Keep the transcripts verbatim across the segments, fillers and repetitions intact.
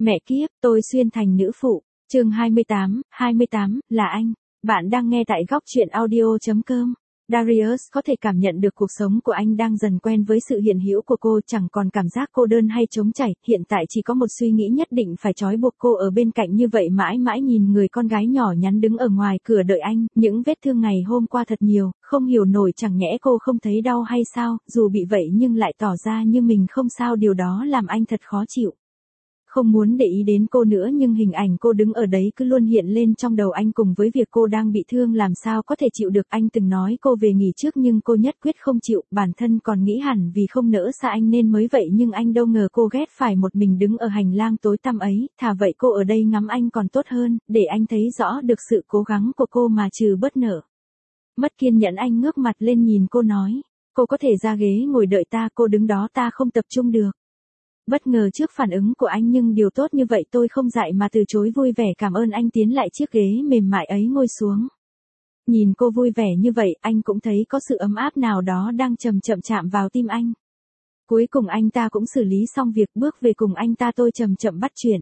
Mẹ kiếp, tôi xuyên thành nữ phụ. Chương hai mươi tám, hai mươi tám, là anh. Bạn đang nghe tại góc truyện audio chấm com. Darius có thể cảm nhận được cuộc sống của anh đang dần quen với sự hiện hữu của cô, chẳng còn cảm giác cô đơn hay trống trải, hiện tại chỉ có một suy nghĩ nhất định phải trói buộc cô ở bên cạnh như vậy mãi mãi, nhìn người con gái nhỏ nhắn đứng ở ngoài cửa đợi anh, những vết thương ngày hôm qua thật nhiều, không hiểu nổi chẳng nhẽ cô không thấy đau hay sao, dù bị vậy nhưng lại tỏ ra như mình không sao, điều đó làm anh thật khó chịu. Không muốn để ý đến cô nữa nhưng hình ảnh cô đứng ở đấy cứ luôn hiện lên trong đầu anh, cùng với việc cô đang bị thương làm sao có thể chịu được. Anh từng nói cô về nghỉ trước nhưng cô nhất quyết không chịu, bản thân còn nghĩ hẳn vì không nỡ xa anh nên mới vậy, nhưng anh đâu ngờ cô ghét phải một mình đứng ở hành lang tối tăm ấy, thà vậy cô ở đây ngắm anh còn tốt hơn, để anh thấy rõ được sự cố gắng của cô mà trừ bớt nở. Mất kiên nhẫn anh ngước mặt lên nhìn cô nói, cô có thể ra ghế ngồi đợi ta, cô đứng đó ta không tập trung được. Bất ngờ trước phản ứng của anh nhưng điều tốt như vậy tôi không dại mà từ chối, vui vẻ cảm ơn anh, tiến lại chiếc ghế mềm mại ấy ngồi xuống. Nhìn cô vui vẻ như vậy, anh cũng thấy có sự ấm áp nào đó đang chậm chậm chạm vào tim anh. Cuối cùng anh ta cũng xử lý xong việc, bước về cùng anh ta. Tôi chậm chậm bắt chuyện.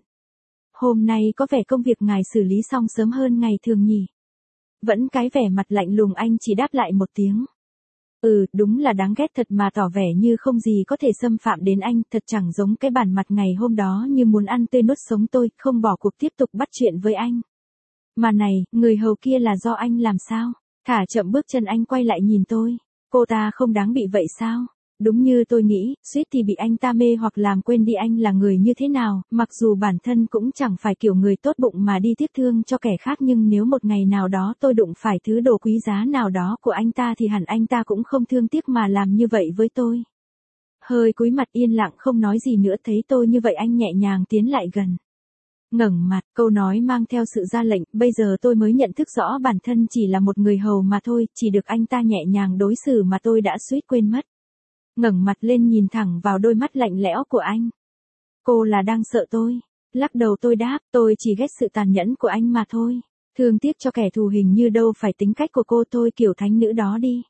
Hôm nay có vẻ công việc ngài xử lý xong sớm hơn ngày thường nhỉ? Vẫn cái vẻ mặt lạnh lùng, anh chỉ đáp lại một tiếng. Ừ, đúng là đáng ghét thật mà, tỏ vẻ như không gì có thể xâm phạm đến anh, thật chẳng giống cái bản mặt ngày hôm đó như muốn ăn tươi nuốt sống tôi, không bỏ cuộc tiếp tục bắt chuyện với anh. Mà này, người hầu kia là do anh làm sao? Thả chậm bước chân anh quay lại nhìn tôi. Cô ta không đáng bị vậy sao? Đúng như tôi nghĩ, suýt thì bị anh ta mê hoặc làm quên đi anh là người như thế nào, mặc dù bản thân cũng chẳng phải kiểu người tốt bụng mà đi tiếc thương cho kẻ khác, nhưng nếu một ngày nào đó tôi đụng phải thứ đồ quý giá nào đó của anh ta thì hẳn anh ta cũng không thương tiếc mà làm như vậy với tôi. Hơi cúi mặt yên lặng không nói gì nữa, thấy tôi như vậy anh nhẹ nhàng tiến lại gần. Ngẩng mặt, câu nói mang theo sự ra lệnh, bây giờ tôi mới nhận thức rõ bản thân chỉ là một người hầu mà thôi, chỉ được anh ta nhẹ nhàng đối xử mà tôi đã suýt quên mất. Ngẩng mặt lên nhìn thẳng vào đôi mắt lạnh lẽo của anh. Cô là đang sợ tôi? Lắc đầu tôi đáp, tôi chỉ ghét sự tàn nhẫn của anh mà thôi. Thương tiếc cho kẻ thù hình như đâu phải tính cách của cô, thôi kiểu thánh nữ đó đi.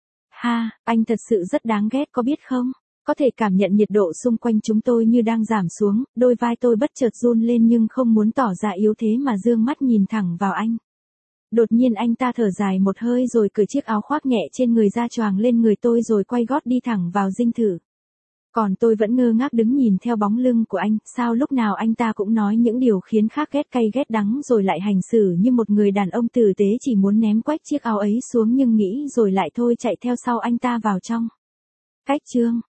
Ha, anh thật sự rất đáng ghét có biết không? Có thể cảm nhận nhiệt độ xung quanh chúng tôi như đang giảm xuống, đôi vai tôi bất chợt run lên nhưng không muốn tỏ ra yếu thế mà dương mắt nhìn thẳng vào anh. Đột nhiên anh ta thở dài một hơi rồi cởi chiếc áo khoác nhẹ trên người ra choàng lên người tôi rồi quay gót đi thẳng vào dinh thự. Còn tôi vẫn ngơ ngác đứng nhìn theo bóng lưng của anh, sao lúc nào anh ta cũng nói những điều khiến khác ghét cay ghét đắng rồi lại hành xử như một người đàn ông tử tế, chỉ muốn ném quách chiếc áo ấy xuống nhưng nghĩ rồi lại thôi chạy theo sau anh ta vào trong. Cách chương